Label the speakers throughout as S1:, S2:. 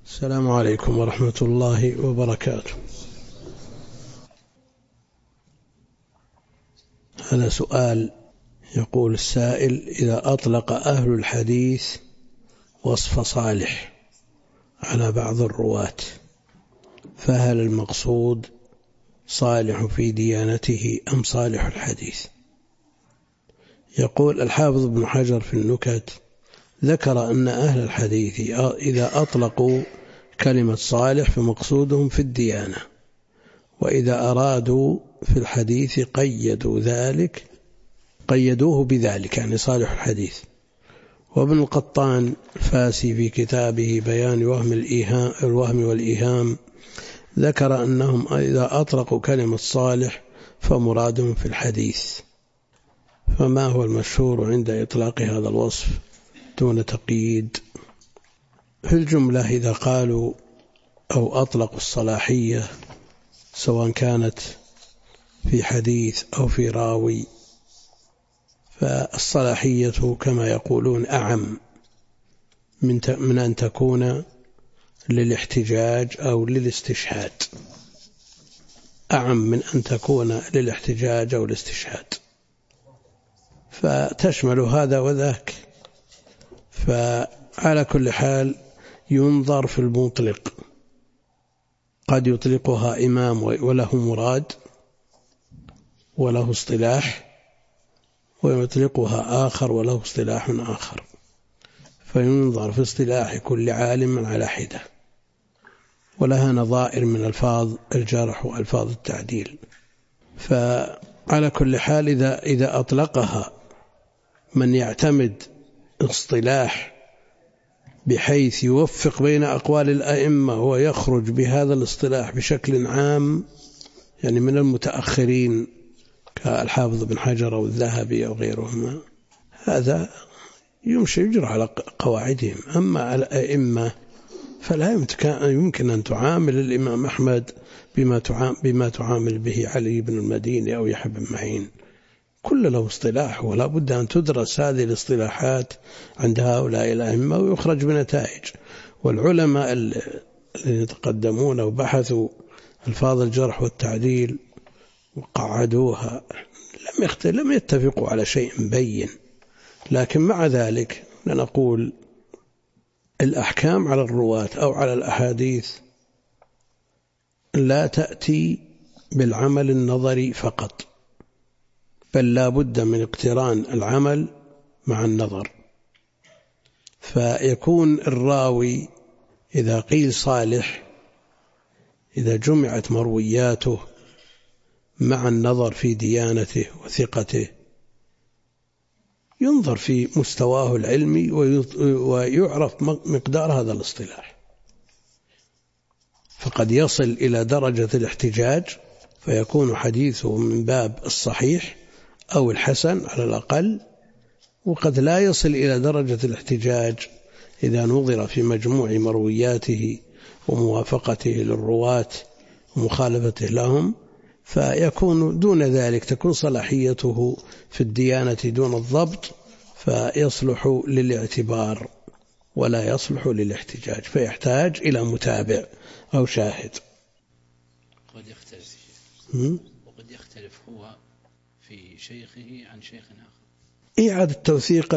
S1: السلام عليكم ورحمة الله وبركاته. هذا سؤال، يقول السائل: إذا أطلق أهل الحديث وصف صالح على بعض الرواة فهل المقصود صالح في ديانته أم صالح الحديث؟ يقول الحافظ ابن حجر في النكت: ذكر أن أهل الحديث إذا أطلقوا كلمة صالح فمقصودهم في الديانة، وإذا أرادوا في الحديث قيدوه بذلك، يعني صالح الحديث. وابن القطان الفاسي في كتابه بيان الوهم والإيهام ذكر أنهم إذا أطلقوا كلمة صالح فمرادهم في الحديث. فما هو المشهور عند إطلاق هذا الوصف دون تقييد؟ في الجملة إذا قالوا أو أطلقوا الصلاحية سواء كانت في حديث أو في راوي، فالصلاحية كما يقولون أعم من أن تكون للاحتجاج أو للاستشهاد، أعم من أن تكون للاحتجاج أو الاستشهاد، فتشمل هذا وذاك. فعلى كل حال ينظر في المطلق، قد يطلقها إمام وله مراد وله اصطلاح، ويطلقها آخر وله اصطلاح آخر، فينظر في اصطلاح كل عالم على حدة، ولها نظائر من ألفاظ الجرح وألفاظ التعديل. فعلى كل حال إذا أطلقها من يعتمد اصطلاح بحيث يوفق بين أقوال الأئمة ويخرج بهذا الاصطلاح بشكل عام، يعني من المتأخرين كالحافظ بن حجر أو الذهبي أو غيرهما، هذا يجرى على قواعدهم. أما على الأئمة فلا يمكن أن تعامل الإمام أحمد بما تعامل به علي بن المديني أو يحيى بن معين، كل له اصطلاح، ولا بد أن تدرس هذه الاصطلاحات عند هؤلاء الأئمة ويخرج بنتائج. والعلماء الذين يتقدمون وبحثوا ألفاظ الجرح والتعديل وقعدوها لم يتفقوا على شيء بين، لكن مع ذلك لنقول الأحكام على الرواة أو على الأحاديث لا تأتي بالعمل النظري فقط، بل لا بد من اقتران العمل مع النظر. فيكون الراوي إذا قيل صالح، إذا جمعت مروياته مع النظر في ديانته وثقته، ينظر في مستواه العلمي ويعرف مقدار هذا الاصطلاح، فقد يصل إلى درجة الاحتجاج فيكون حديثه من باب الصحيح أو الحسن على الأقل، وقد لا يصل إلى درجة الاحتجاج إذا نظر في مجموع مروياته وموافقته للرواة ومخالفته لهم، فيكون دون ذلك تكون صلاحيته في الديانة دون الضبط، فيصلح للاعتبار ولا يصلح للاحتجاج، فيحتاج إلى متابع أو شاهد.
S2: وقد يختلف هو في شيخه عن شيخ آخر.
S1: إعادة التوثيق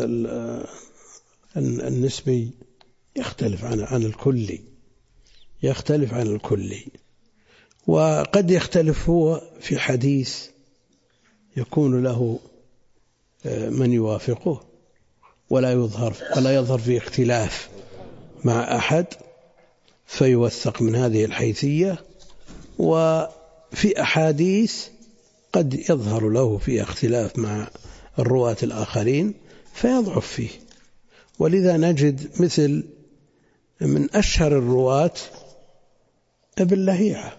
S1: النسبي يختلف عن الكلي، وقد يختلف هو في حديث يكون له من يوافقه ولا يظهر في اختلاف مع أحد فيوثق من هذه الحيثية، وفي أحاديث قد يظهر له في اختلاف مع الرواة الآخرين فيضعف فيه. ولذا نجد مثل من أشهر الرواة ابن لهيعة،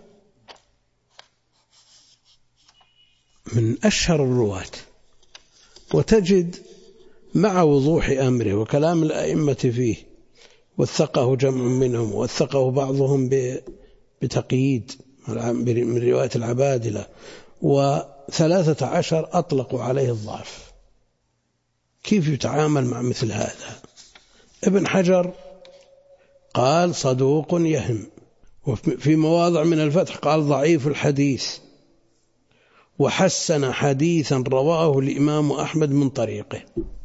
S1: من أشهر الرواة، وتجد مع وضوح أمره وكلام الأئمة فيه وثقه جمع منهم ووثقه بعضهم بتقييد من رواية العبادلة، و13 أطلقوا عليه الضعف. كيف يتعامل مع مثل هذا؟ ابن حجر قال صدوق يهم، وفي مواضع من الفتح قال ضعيف الحديث، وحسن حديثا رواه الإمام أحمد من طريقه.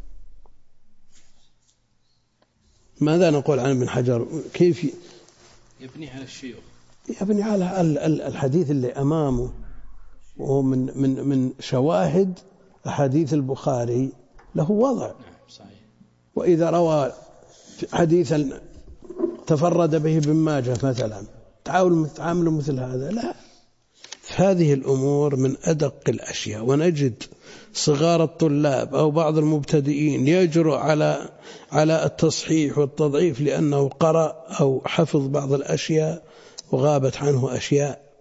S1: ماذا نقول عن ابن حجر؟ كيف
S2: يبني على الشيوخ؟
S1: يبني على الحديث اللي أمامه، ومن شواهد أحاديث البخاري له وضع.
S2: نعم صحيح.
S1: وإذا روى حديثا تفرد به ابن ماجه مثلا، تعامل مثل هذا لا. هذه الأمور من أدق الأشياء، ونجد صغار الطلاب أو بعض المبتدئين يجرؤ على التصحيح والتضعيف لأنه قرأ أو حفظ بعض الأشياء وغابت عنه أشياء.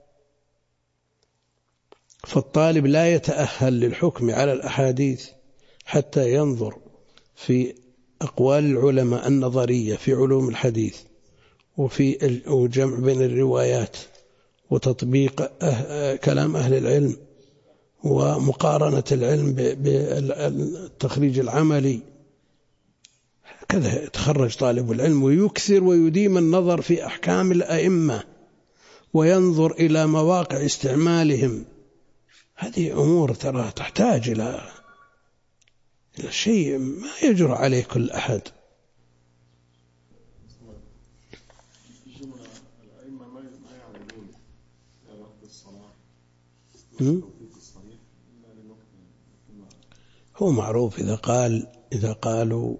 S1: فالطالب لا يتأهل للحكم على الأحاديث حتى ينظر في أقوال العلماء النظرية في علوم الحديث، وفي الجمع بين الروايات، وتطبيق كلام أهل العلم، ومقارنة العلم بالتخريج العملي. كذا يتخرج طالب العلم ويكثر ويديم النظر في أحكام الأئمة، وينظر إلى مواقع استعمالهم. هذه أمور ترى تحتاج إلى شيء ما يجرؤ عليه كل أحد. هو معروف إذا قالوا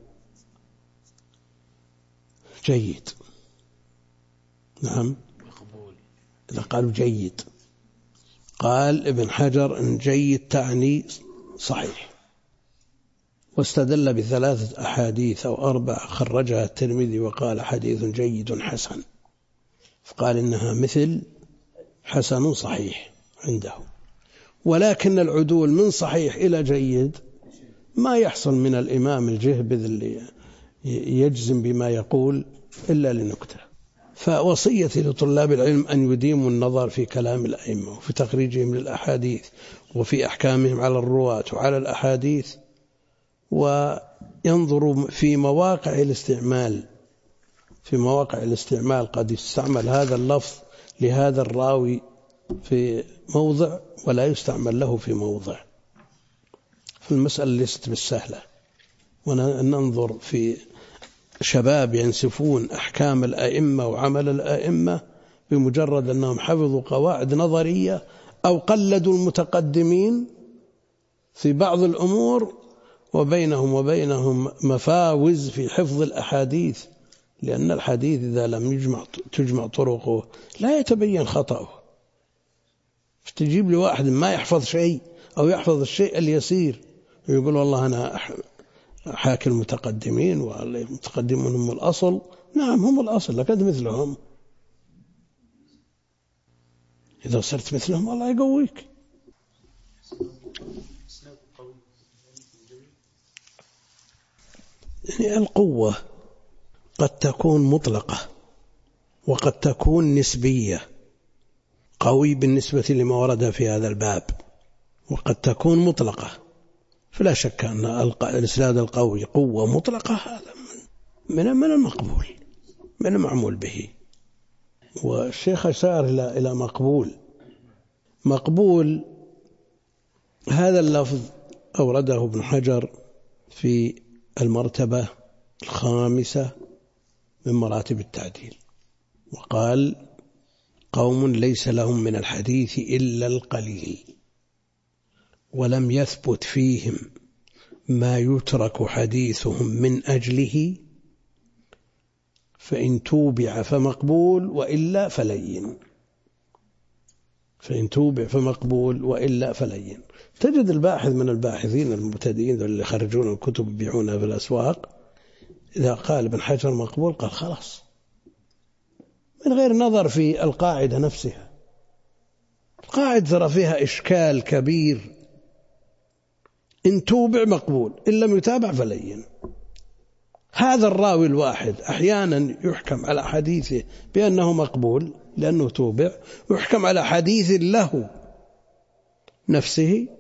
S1: جيد، نعم، إذا قالوا جيد، قال ابن حجر إن جيد تعني صحيح، واستدل ب3 أحاديث أو 4 خرجها الترمذي وقال حديث جيد حسن، فقال إنها مثل حسن صحيح عنده. ولكن العدول من صحيح إلى جيد ما يحصل من الإمام الجهبذ اللي يجزم بما يقول إلا لنكتة. فوصيتي لطلاب العلم أن يديموا النظر في كلام الأئمة وفي تخريجهم للأحاديث وفي أحكامهم على الرواة وعلى الأحاديث، وينظروا في مواقع الاستعمال. في مواقع الاستعمال قد يستعمل هذا اللفظ لهذا الراوي في موضع ولا يستعمل له في موضع. فالمسألة ليست بالسهلة، وننظر في شباب ينسفون أحكام الأئمة وعمل الأئمة بمجرد أنهم حفظوا قواعد نظرية أو قلدوا المتقدمين في بعض الأمور، وبينهم مفاوز في حفظ الأحاديث، لأن الحديث إذا لم تجمع طرقه لا يتبين خطأه. تجيب لي واحد ما يحفظ شيء أو يحفظ الشيء اليسير ويقول والله أنا حاكي المتقدمين والمتقدمون هم الأصل. نعم هم الأصل، لكن مثلهم، إذا صرت مثلهم الله يقويك. يعني القوة قد تكون مطلقة وقد تكون نسبية، قوي بالنسبة لما ورد في هذا الباب، وقد تكون مطلقة. فلا شك أن الإسناد القوي قوة مطلقة، هذا من المقبول، من المعمول به. والشيخ أشار إلى مقبول هذا اللفظ أورده ابن حجر في المرتبة 5 من مراتب التعديل، وقال قوم ليس لهم من الحديث إلا القليل، ولم يثبت فيهم ما يترك حديثهم من أجله، فإن توبع فمقبول وإلا فلين. فإن توبع فمقبول وإلا فلين. تجد الباحث من الباحثين المبتدئين اللي يخرجون الكتب يبيعونها في الأسواق، إذا قال ابن حجر مقبول قال خلاص، من غير نظر في القاعدة نفسها. القاعدة ترى فيها إشكال كبير. إن توبع مقبول، إن لم يتابع فلين. هذا الراوي الواحد أحيانا يحكم على حديثه بأنه مقبول لأنه توبع، ويحكم على حديث له نفسه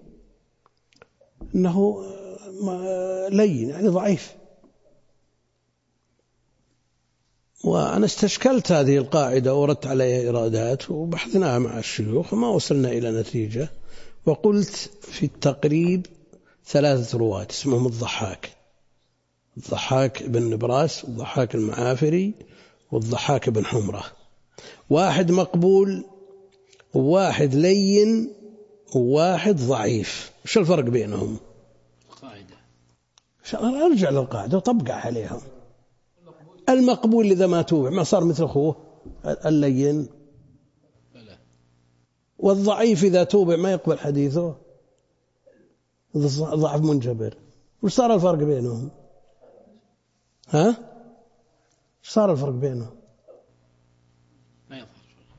S1: أنه لين، يعني ضعيف. وأنا استشكلت هذه القاعدة وردت عليها إيرادات وبحثناها مع الشيوخ وما وصلنا إلى نتيجة. وقلت في التقريب 3 رواة اسمهم الضحاك بن نبراس والضحاك المعافري والضحاك بن حمرة، واحد مقبول وواحد لين وواحد ضعيف. وش الفرق بينهم؟
S2: القاعدة.
S1: أرجع للقاعدة وطبقها عليهم. المقبول إذا ما توبع ما صار مثل أخوه اللين، والضعيف إذا توبع ما يقبل حديثه، ضعف منجبر. وش صار الفرق بينهم؟ ها؟ وش صار الفرق بينهم؟
S2: ما يظهر.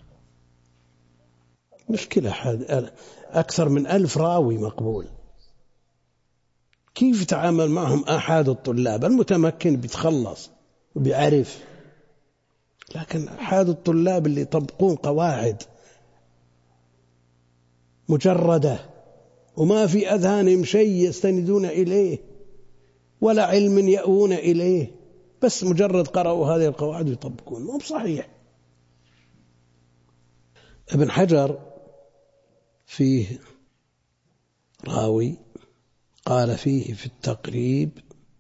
S1: مشكلة أكثر من 1000 راوي مقبول، كيف يتعامل معهم أحد الطلاب؟ المتمكن بيتخلص وبيعرف، لكن أحد الطلاب اللي يطبقون قواعد مجردة وما في أذهانهم شيء يستندون إليه ولا علم يأوون إليه، بس مجرد قرأوا هذه القواعد ويطبقون. مو بصحيح. ابن حجر فيه راوي قال فيه في التقريب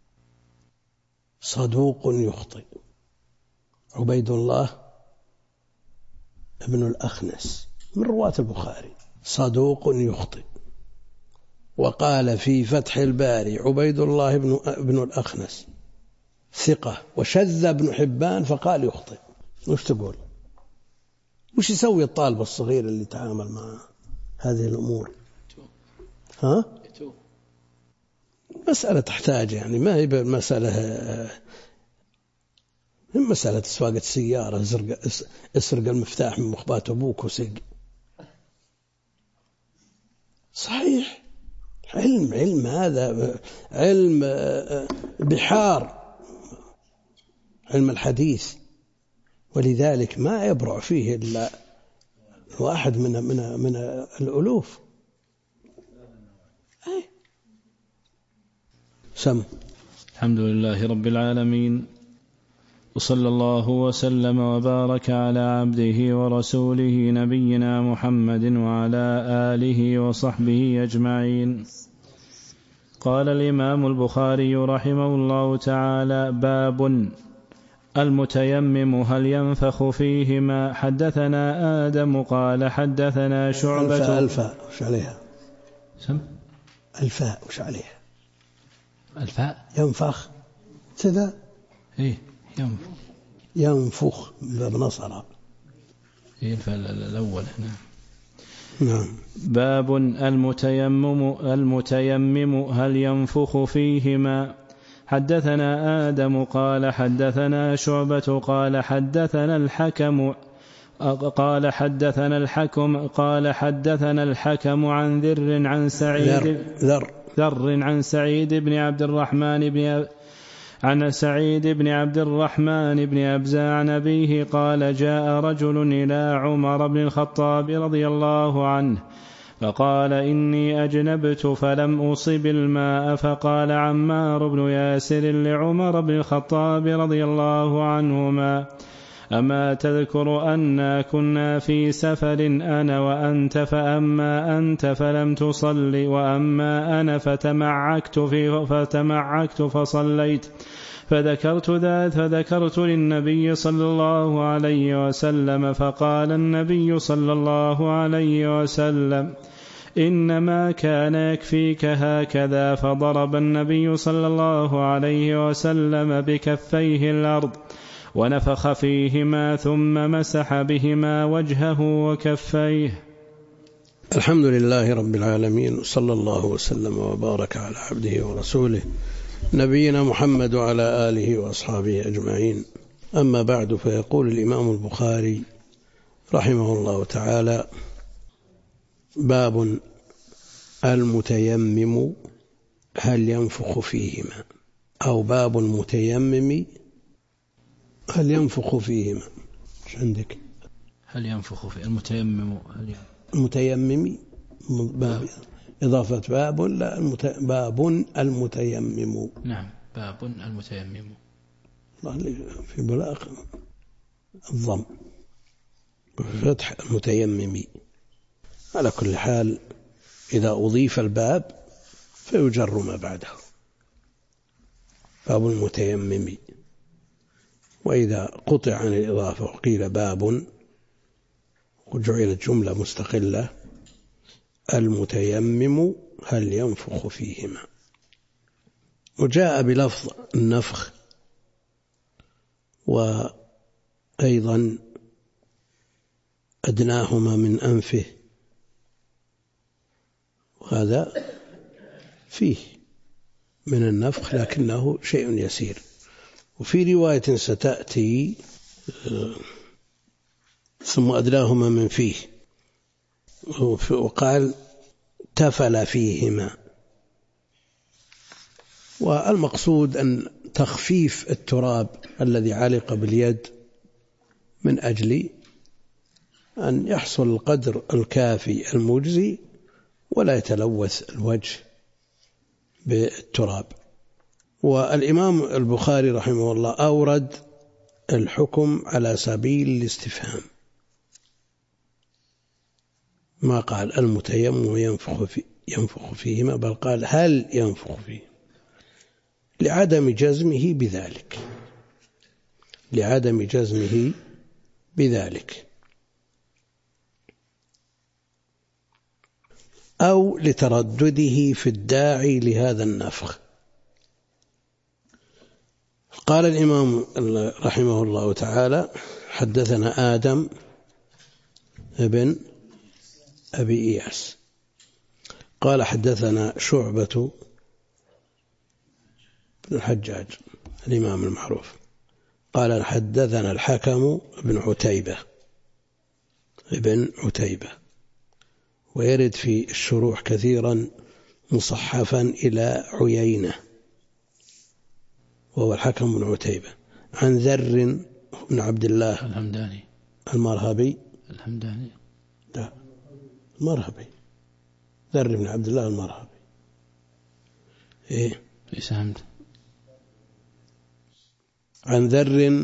S1: صدوق يخطئ، عبيد الله ابن الأخنس من رواة البخاري، صدوق يخطئ. وقال في فتح الباري عبيد الله ابن الأخنس ثقة، وشذ ابن حبان فقال يخطئ. وش تقول؟ وش يسوي الطالب الصغير اللي يتعامل مع هذه الأمور؟ ها؟ مسألة تحتاج، يعني ما هي مسألة سواقة السيارة، اسرق المفتاح من مخبات أبوك وسق. صحيح، علم هذا علم بحار، علم الحديث، ولذلك ما يبرع فيه إلا واحد من الألوف. سم.
S2: الحمد لله رب العالمين، وصلى الله وسلم وبارك على عبده ورسوله نبينا محمد وعلى آله وصحبه أجمعين. قال الإمام البخاري رحمه الله تعالى: باب المتيمم هل ينفخ فيهما؟ حدثنا آدم قال حدثنا شعبة.
S1: الفاء وش عليها؟
S2: سم.
S1: الفاء وش عليها؟
S2: الفاء
S1: ينفخ كذا.
S2: إيه
S1: ينفخ بنصر.
S2: إيه الفاء الأول هنا.
S1: نعم.
S2: باب المتيمم هل ينفخ فيهما؟ حدثنا آدم قال حدثنا شعبة قال حدثنا الحكم قال حدثنا الحكم عن ذر عن سعيد بن عبد الرحمن بن أبزة عن أبيه قال: جاء رجل إلى عمر بن الخطاب رضي الله عنه فقال: إني أجنبت فلم أصب الماء. فقال عمار بن ياسر لعمر بن الخطاب رضي الله عنهما: أما تذكر أنا كنا في سفر أنا وأنت، فأما أنت فلم تصل وأما أنا فتمعكت فصليت. فذكرت للنبي صلى الله عليه وسلم، فقال النبي صلى الله عليه وسلم: إنما كان يكفيك هكذا. فضرب النبي صلى الله عليه وسلم بكفيه الأرض ونفخ فيهما ثم مسح بهما وجهه وكفيه.
S1: الحمد لله رب العالمين، وصلى الله وسلم وبارك على عبده ورسوله نبينا محمد وعلى آله وأصحابه أجمعين. أما بعد، فيقول الإمام البخاري رحمه الله تعالى: باب المتيمم هل ينفخ فيهما، أو باب المتيمم هل ينفخ فيهما. ايش عندك؟
S2: هل ينفخ في المتيمم؟
S1: المتيمم باب إضافة باب، لا باب المتيمم.
S2: نعم، باب المتيمم.
S1: في بلاغ الضم فتح المتيمم. على كل حال إذا أضيف الباب فيجر ما بعده، باب المتيمم. وإذا قطع عن الإضافة وقيل باب وجعلت جملة مستقلة، المتيمم هل ينفخ فيهما. وجاء بلفظ النفخ، وأيضا أدناهما من أنفه، وهذا فيه من النفخ لكنه شيء يسير. وفي رواية ستأتي ثم أدناهما من فيه، وقال تفل فيهما. والمقصود أن تخفيف التراب الذي علق باليد من أجل أن يحصل القدر الكافي المجزي ولا يتلوث الوجه بالتراب. والإمام البخاري رحمه الله أورد الحكم على سبيل الاستفهام، ما قال المتيمم ينفخ فيهما، بل قال هل ينفخ فيه، لعدم جزمه بذلك أو لتردده في الداعي لهذا النفخ. قال الإمام رحمه الله تعالى حدثنا آدم بن أبي إياس قال حدثنا شعبة بن الحجاج الإمام المعروف قال حدثنا الحكم بن عتيبة، ويرد في الشروح كثيرا مصحفا إلى عيينة وهو الحكم بن عتيبة، عن ذر بن عبد الله
S2: الهمداني
S1: المرهبي ذر بن عبد الله المرهبي عن ذر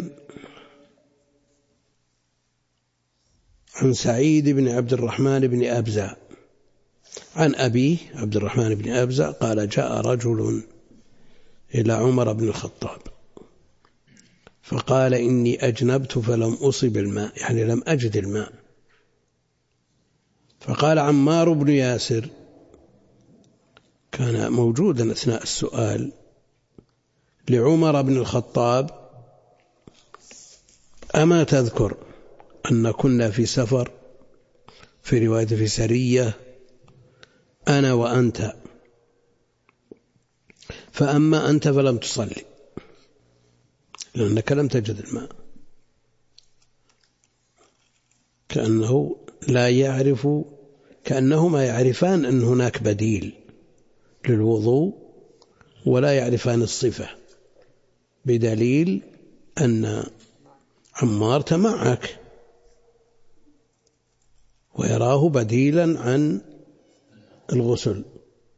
S1: عن سعيد بن عبد الرحمن بن أبزة عن أبيه عبد الرحمن بن أبزة قال جاء رجل إلى عمر بن الخطاب فقال إني أجنبت فلم أصب الماء، يعني لم أجد الماء. فقال عمار بن ياسر كان موجودا أثناء السؤال لعمر بن الخطاب أما تذكر أن كنا في سفر، في رواية في سرية، أنا وأنت، فأما أنت فلم تصلي لأنك لم تجد الماء، كأنه لا يعرف، كأنهما يعرفان أن هناك بديل للوضوء ولا يعرفان الصفة، بدليل أن عمار تمعك ويراه بديلا عن الغسل،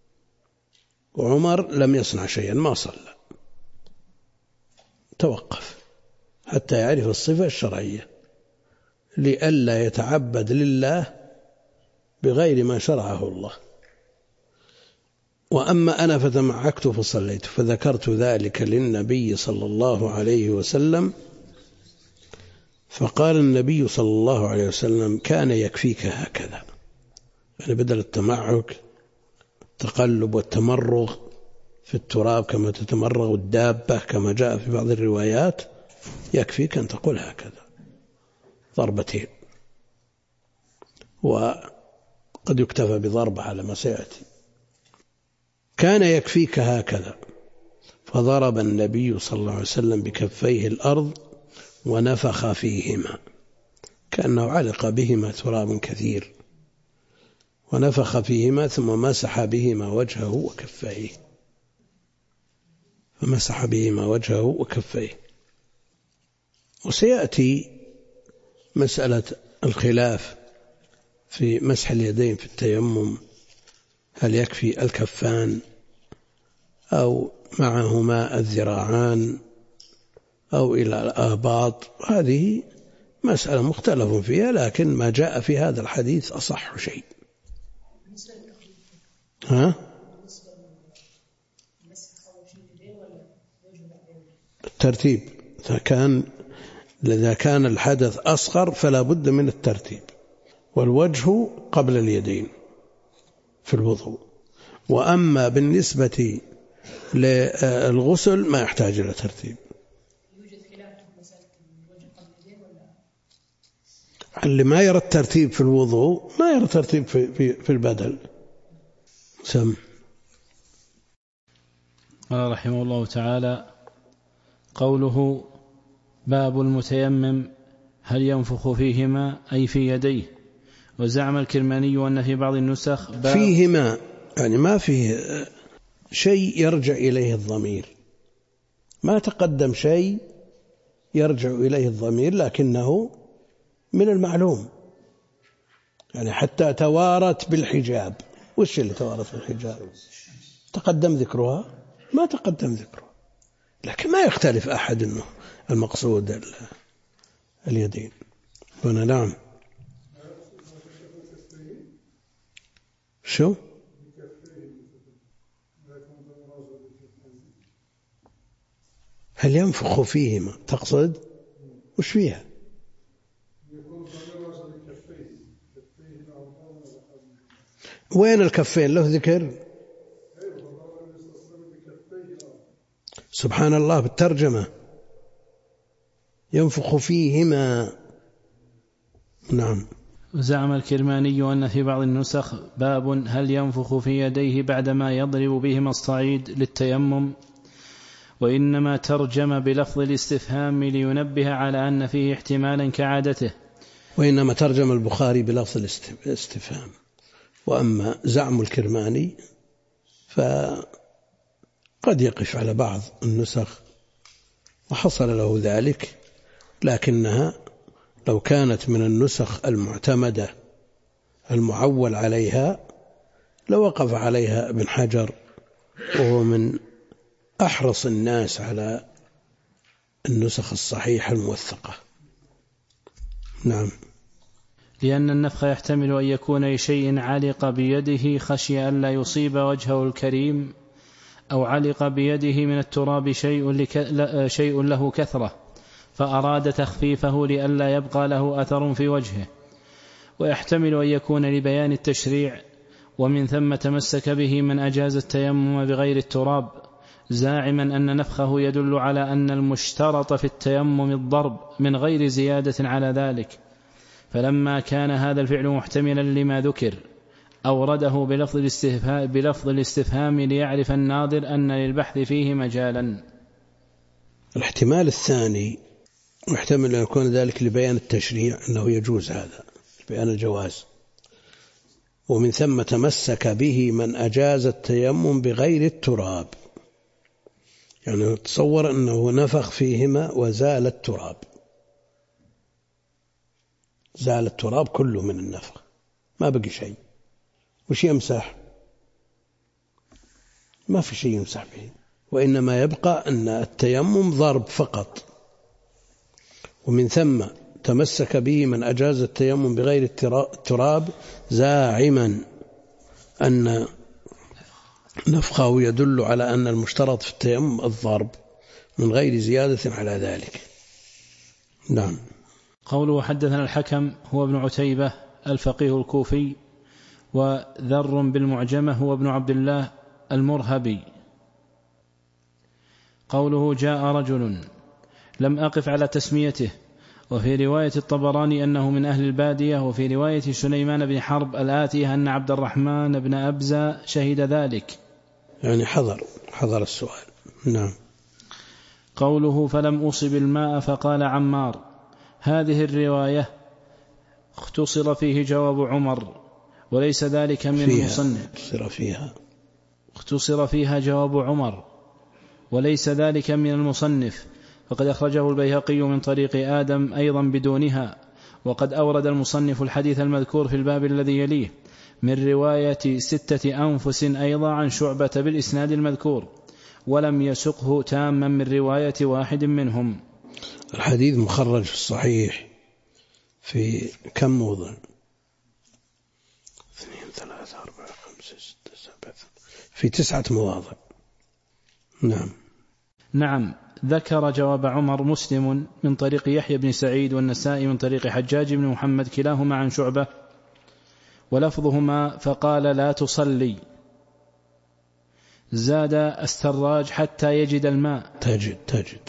S1: وعمر لم يصنع شيئا، ما صلى، توقف حتى يعرف الصفة الشرعية لئلا يتعبد لله بغير ما شرعه الله. وأما أنا فتمعكت فصليت، فذكرت ذلك للنبي صلى الله عليه وسلم، فقال النبي صلى الله عليه وسلم كان يكفيك هكذا، يعني بدل التمعك التقلب والتمرغ في التراب كما تتمرغ الدابة كما جاء في بعض الروايات، يكفيك أن تقول هكذا ضربتين، وقد يكتفى بضربة على ما سيأتي. كان يكفيك هكذا، فضرب النبي صلى الله عليه وسلم بكفيه الأرض ونفخ فيهما، كأنه علق بهما تراب كثير، ونفخ فيهما ثم مسح بهما وجهه وكفيه، فمسح بهما وجهه وكفيه. وسيأتي مسألة الخلاف في مسح اليدين في التيمم، هل يكفي الكفان أو معهما الذراعان أو إلى الآباط، هذه مسألة مختلف فيها، لكن ما جاء في هذا الحديث أصح شيء. الترتيب إذا كان الحدث أصغر فلا بد من الترتيب، والوجه قبل اليدين في الوضوء. وأما بالنسبة للغسل ما يحتاج إلى ترتيب. اللي ما يرى الترتيب في الوضوء ما يرى الترتيب في البدل. سم.
S2: قال رحمه الله تعالى: قوله باب المتيمم هل ينفخ فيهما أي في يديه. وزعم الكرماني أن في بعض النسخ
S1: فيهما يعني ما فيه شيء يرجع إليه الضمير، ما تقدم شيء يرجع إليه الضمير، لكنه من المعلوم يعني حتى توارت بالحجاب. وش اللي توارت بالحجاب؟ تقدم ذكرها؟ ما تقدم ذكرها، لكن ما يختلف أحد أنه المقصود اليدين هنا. نعم. شو هل ينفخ فيهما تقصد؟ وش فيها؟ وين الكفين له ذكر؟ سبحان الله بالترجمة ينفخ فيهما. نعم.
S2: زعم الكرماني أن في بعض النسخ باب هل ينفخ في يديه بعدما يضرب بهما الصعيد للتيمم، وإنما ترجم بلفظ الاستفهام لينبه على أن فيه احتمالا كعادته.
S1: وإنما ترجم البخاري بلفظ الاستفهام. وأما زعم الكرماني فقد يقف على بعض النسخ وحصل له ذلك، لكنها لو كانت من النسخ المعتمدة المعول عليها لوقف عليها ابن حجر، وهو من أحرص الناس على النسخ الصحيحة الموثقة. نعم.
S2: لأن النفخ يحتمل أن يكون لشيء علق بيده خشي أن لا يصيب وجهه الكريم، أو علق بيده من التراب شيء له كثرة فأراد تخفيفه لئلا يبقى له أثر في وجهه. ويحتمل أن يكون لبيان التشريع، ومن ثم تمسك به من أجاز التيمم بغير التراب، زاعما أن نفخه يدل على أن المشترط في التيمم الضرب من غير زيادة على ذلك. فلما كان هذا الفعل محتملا لما ذكر أورده بلفظ الاستفهام ليعرف الناظر أن للبحث فيه مجالا.
S1: الاحتمال الثاني محتمل أن يكون ذلك لبيان التشريع أنه يجوز هذا، بيان الجواز. ومن ثم تمسك به من أجاز التيمم بغير التراب، يعني تصور أنه نفخ فيهما وزال التراب، زال التراب كله من النفخ، ما بقي شيء. وش يمسح؟ ما في شيء يمسح به، وإنما يبقى أن التيمم ضرب فقط. ومن ثم تمسك به من أجاز التيمم بغير التراب، زاعما أن نفخه يدل على أن المشترط في التيمم الضرب من غير زيادة على ذلك. نعم.
S2: قوله حدثنا الحكم هو ابن عتيبة الفقيه الكوفي، وذر بالمعجمة هو ابن عبد الله المرهبي. قوله جاء رجل لم أقف على تسميته، وفي رواية الطبراني أنه من أهل البادية، وفي رواية سليمان بن حرب الآتية أن عبد الرحمن بن أبزة شهد ذلك،
S1: يعني حضر السؤال. نعم.
S2: قوله فلم أصب الماء فقال عمار، هذه الرواية اختصر فيه جواب عمر وليس ذلك من المصنف. اختصر فيها جواب عمر وليس ذلك من المصنف، فقد أخرجه البيهقي من طريق آدم أيضا بدونها. وقد أورد المصنف الحديث المذكور في الباب الذي يليه من رواية 6 أنفس أيضا عن شعبة بالإسناد المذكور، ولم يسقه تاما من رواية واحد منهم.
S1: الحديث مخرج في الصحيح في كم موضع؟ 2 3 4 5 6 7 في 9 مواضع.
S2: نعم. ذكر جواب عمر مسلم من طريق يحيى بن سعيد والنسائي من طريق حجاج بن محمد كلاهما عن شعبة، ولفظهما فقال لا تصلي. زاد السراج حتى يجد الماء.
S1: تجد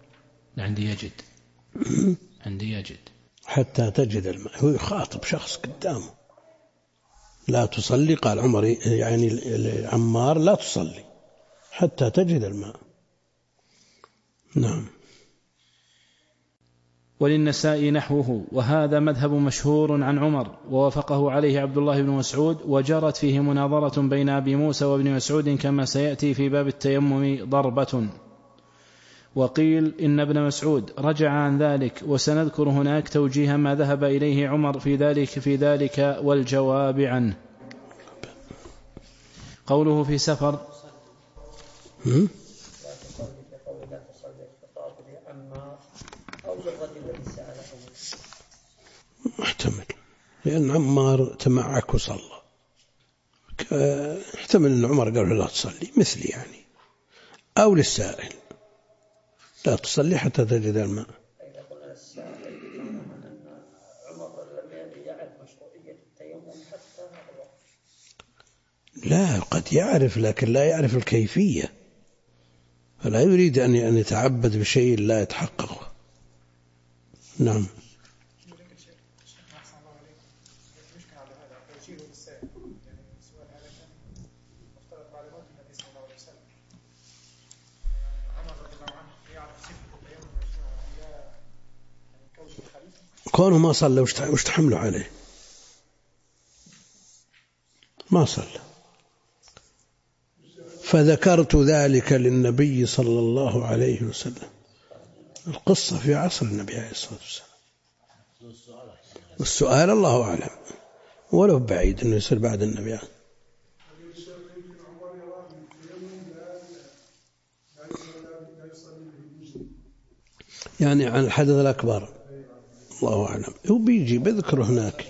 S2: عندي يجد
S1: حتى تجد الماء. هو يخاطب شخص قدامه. لا تصلي، قال عمر يعني عمار لا تصلي حتى تجد الماء. نعم.
S2: وللنسائي نحوه، وهذا مذهب مشهور عن عمر ووافقه عليه عبد الله بن مسعود، وجرت فيه مناظرة بين أبي موسى وابن مسعود كما سيأتي في باب التيمم ضربة. وقيل إن ابن مسعود رجع عن ذلك، وسنذكر هناك توجيه ما ذهب إليه عمر في ذلك والجواب عنه. قوله في سفر
S1: محتمل، لأن عمار تمعك وصلى، احتمل أن عمر قال لا تصلي مثلي يعني، أو للسائل لا تصلي حتى تجد الماء.
S3: إذا قلنا السائل أن عمر لم يعرف مشروعية التيمم حتى هذا الوقت.
S1: لا، قد يعرف لكن لا يعرف الكيفية، فلا يريد أن يتعبد بشيء لا يتحقق. نعم. كونه ما صلى وش تحمله عليه؟ ما صلى. فذكرت ذلك للنبي صلى الله عليه وسلم. القصة في عصر النبي عليه الصلاة والسلام، والسؤال الله أعلم، ولو بعيد أنه يصير بعد النبي. يعني عن الحدث الأكبر الله أعلم، هو بيجي بذكره هناك.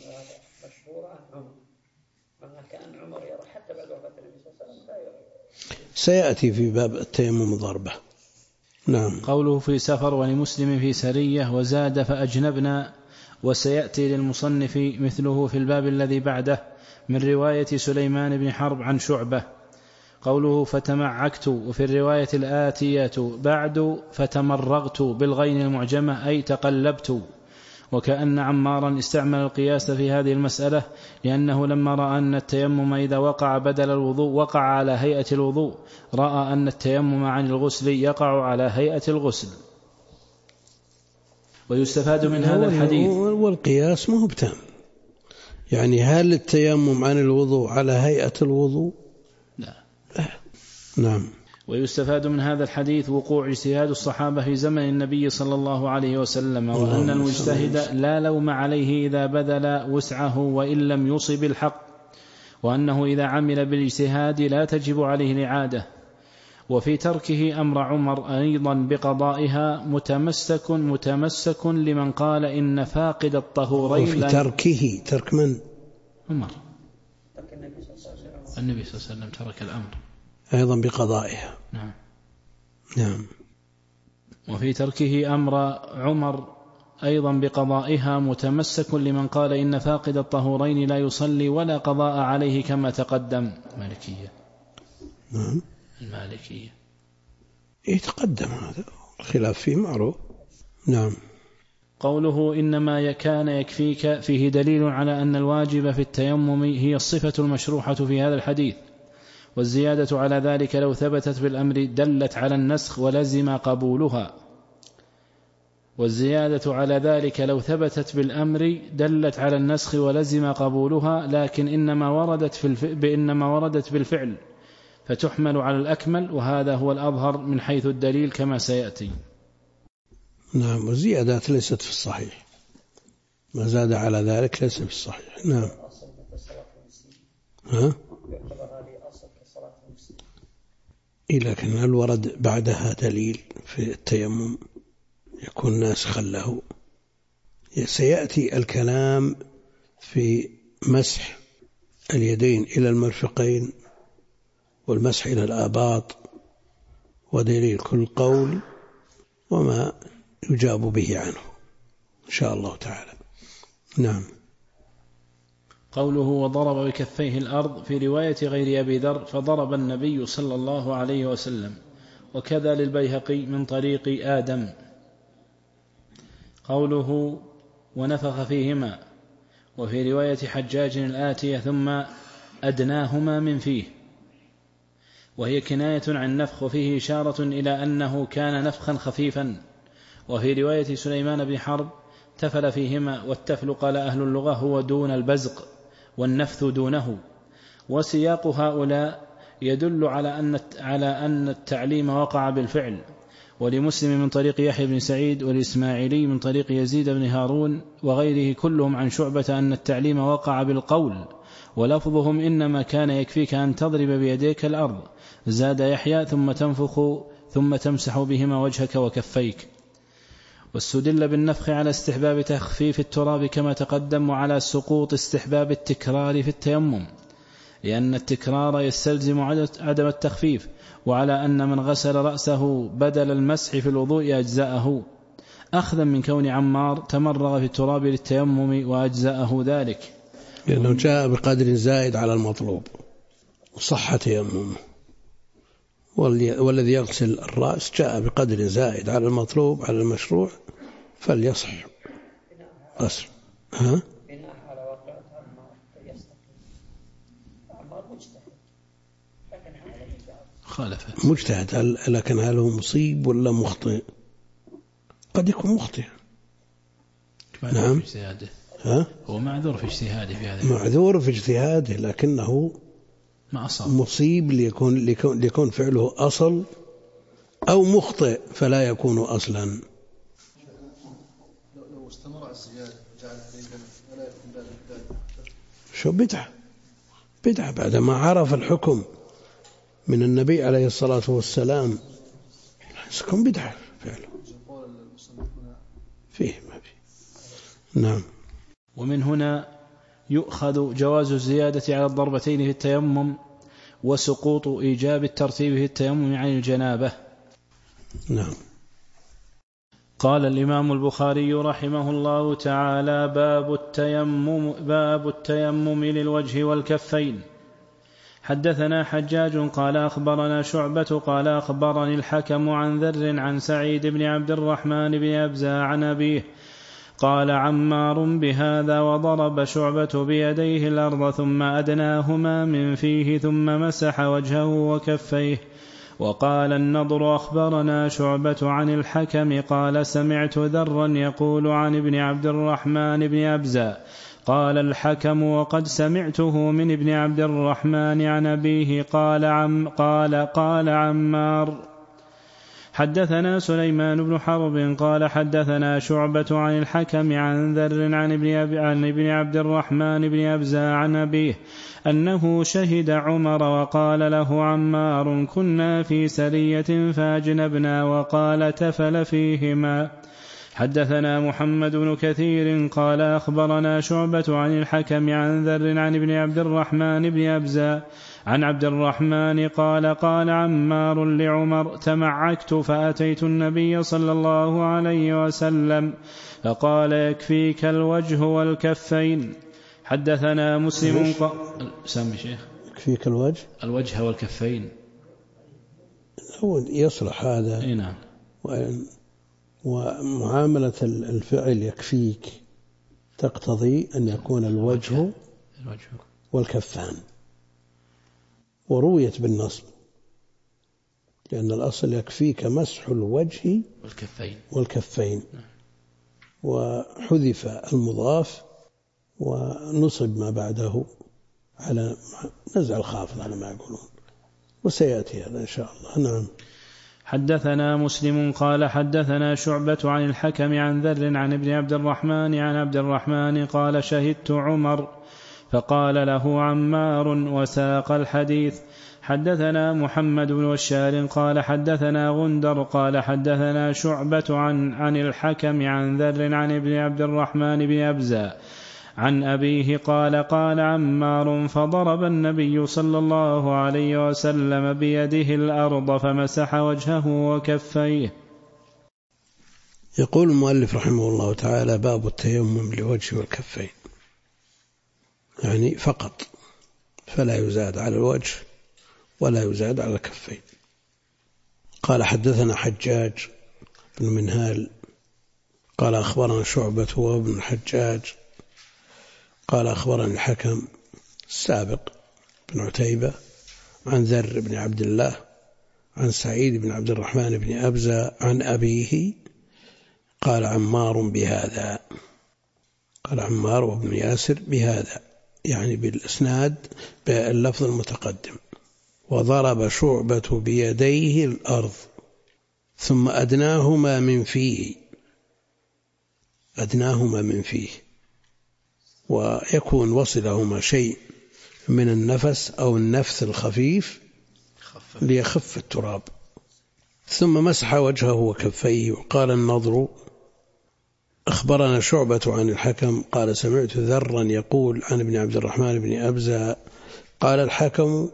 S1: سيأتي في باب التيمم ضربة. نعم.
S2: قوله في سفر ولمسلم في سرية، وزاد فأجنبنا، وسيأتي للمصنف مثله في الباب الذي بعده من رواية سليمان بن حرب عن شعبة. قوله فتمعكت، وفي الرواية الآتية بعد فتمرغت بالغين المعجمة أي تقلبت. وكأن عمارا استعمل القياس في هذه المسألة، لأنه لما رأى أن التيمم إذا وقع بدل الوضوء وقع على هيئة الوضوء، رأى أن التيمم عن الغسل يقع على هيئة الغسل. ويستفاد من هذا الحديث
S1: والقياس مو بتام، يعني هل التيمم عن الوضوء على هيئة الوضوء؟
S2: لا.
S1: نعم.
S2: ويستفاد من هذا الحديث وقوع اجتهاد الصحابة في زمن النبي صلى الله عليه وسلم، وأن المجتهد لا لوم عليه إذا بذل وسعه وإن لم يصب الحق، وأنه إذا عمل بالاجتهاد لا تجب عليه الإعادة. وفي تركه أمر عمر أيضا بقضائها متمسك لمن قال إن فاقد الطهورين.
S1: وفي تركه ترك من؟
S2: عمر. النبي صلى الله عليه وسلم ترك الأمر
S1: أيضا بقضائها. نعم.
S2: وفي تركه أمر عمر أيضا بقضائها متمسك لمن قال إن فاقد الطهورين لا يصلي ولا قضاء عليه كما تقدم. المالكية.
S1: نعم.
S2: المالكية
S1: يتقدم هذا، الخلاف فيه معروف. نعم.
S2: قوله إنما كان يكفيك فيه دليل على أن الواجب في التيمم هي الصفة المشروحة في هذا الحديث، والزيادة على ذلك لو ثبتت بالأمر دلت على النسخ ولزم قبولها. لكن إنما وردت بالفعل فتحمل على الأكمل، وهذا هو الأظهر من حيث الدليل كما سيأتي.
S1: نعم. والزيادات ليست في الصحيح، ما زاد على ذلك ليس في الصحيح. نعم. لكن هل ورد بعدها دليل في التيمم يكون ناسخا له؟ سيأتي الكلام في مسح اليدين إلى المرفقين والمسح إلى الآباط ودليل كل قول وما يجاب به عنه إن شاء الله تعالى. نعم.
S2: قوله وضرب بكفيه الأرض في رواية غير أبي ذر فضرب النبي صلى الله عليه وسلم، وكذا للبيهقي من طريق آدم. قوله ونفخ فيهما، وفي رواية حجاج الآتية ثم أدناهما من فيه، وهي كناية عن نفخ، فيه إشارة إلى أنه كان نفخا خفيفا. وفي رواية سليمان بن حرب تفل فيهما، والتفل قال أهل اللغة هو دون البزق والنفث دونه. وسياق هؤلاء يدل على أن التعليم وقع بالفعل. ولمسلم من طريق يحيى بن سعيد والإسماعيلي من طريق يزيد بن هارون وغيره كلهم عن شعبة أن التعليم وقع بالقول، ولفظهم إنما كان يكفيك أن تضرب بيديك الأرض. زاد يحيى ثم تنفخ ثم تمسح بهما وجهك وكفيك. واستدل بالنفخ على استحباب تخفيف التراب كما تقدم، وعلى سقوط استحباب التكرار في التيمم لأن التكرار يستلزم عدم التخفيف، وعلى أن من غسل رأسه بدل المسح في الوضوء أجزاءه، أخذا من كون عمار تمرغ في التراب للتيمم وأجزاءه ذلك،
S1: لأنه جاء بقدر زائد على المطلوب وصح تيممه. والذي يغسل الرأس جاء بقدر زائد على المطلوب على المشروع فليصح غسل. ها؟
S3: على واقعة عمار مجتهد، لكن
S2: خالف
S1: مجتهد، لكن هل هو مصيب ولا مخطئ؟ قد يكون مخطئ. نعم.
S2: ها؟ هو معذور في اجتهاده في هذا،
S1: معذور في اجتهاده، لكنه مصيب ليكون فعله أصل، أو مخطئ فلا يكون أصلا.
S4: لو استمر على الزيادة جعل عليه ولا يكون ذلك
S1: شو بدعة بعدما عرف الحكم من النبي عليه الصلاة والسلام، سكون بدعة فعله فيه ما فيه. نعم.
S2: ومن هنا يؤخذ جواز الزيادة على الضربتين في التيمم، وسقوط إيجاب الترتيب في التيمم عن الجنابة.
S1: نعم.
S2: قال الإمام البخاري رحمه الله تعالى: باب التيمم للوجه والكفين. حدثنا حجاج قال أخبرنا شعبة قال أخبرني الحكم عن ذر عن سعيد بن عبد الرحمن بن أبزة عن أبيه قال عمار بهذا، وضرب شعبة بيديه الأرض ثم أدناهما من فيه ثم مسح وجهه وكفيه. وقال النضر أخبرنا شعبة عن الحكم قال سمعت ذرا يقول عن ابن عبد الرحمن بن أبزة. قال الحكم وقد سمعته من ابن عبد الرحمن عن أبيه قال عمار. حدثنا سليمان بن حرب قال حدثنا شعبة عن الحكم عن ذر عن ابن عبد الرحمن بن أبزة عن أبيه أنه شهد عمر وقال له عمار كنا في سرية فأجنبنا وقال تفل فيهما. حدثنا محمد بن كثير قال أخبرنا شعبة عن الحكم عن ذر عن ابن عبد الرحمن بن أبزة عن عبد الرحمن قال عمار لعمر تمعكت فأتيت النبي صلى الله عليه وسلم فقال يكفيك الوجه والكفين. حدثنا مسلم سامي شيخ
S1: يكفيك
S2: الوجه والكفين،
S1: هو يصلح هذا.
S2: نعم.
S1: ومعاملة الفعل يكفيك تقتضي أن يكون الوجه والكفان، ورويت بالنصب لأن الأصل يكفيك مسح الوجه والكفين وحذف المضاف ونصب ما بعده على نزع الخافض على ما يقولون، وسيأتي هذا إن شاء الله. نعم.
S2: حدثنا مسلم قال حدثنا شعبة عن الحكم عن ذر عن ابن عبد الرحمن عن عبد الرحمن قال شهدت عمر فقال له عمار وساق الحديث. حدثنا محمد بن بشار قال حدثنا غندر قال حدثنا شعبة عن الحكم عن ذر عن ابن عبد الرحمن بن أبزة عن أبيه قال قال عمار فضرب النبي صلى الله عليه وسلم بيده الأرض فمسح وجهه وكفيه.
S1: يقول المؤلف رحمه الله تعالى: باب التيمم لوجه والكفين، يعني فقط، فلا يزاد على الوجه ولا يزاد على الكفين. قال حدثنا حجاج بن منهال قال أخبرنا شعبة وابن الحجاج قال أخبرنا الحكم السابق بن عتيبة عن ذر بن عبد الله عن سعيد بن عبد الرحمن بن أبزة عن أبيه قال عمار بهذا، قال عمار وابن ياسر بهذا، يعني بالإسناد باللفظ المتقدم. وضرب شعبة بيديه الأرض ثم أدناهما من فيه، ويكون وصلهما شيء من النفس أو النفث الخفيف ليخف التراب، ثم مسح وجهه وكفيه. وقال النضر أخبرنا شعبة عن الحكم قال سمعت ذرا يقول عن ابن عبد الرحمن بن أبزة قال الحكم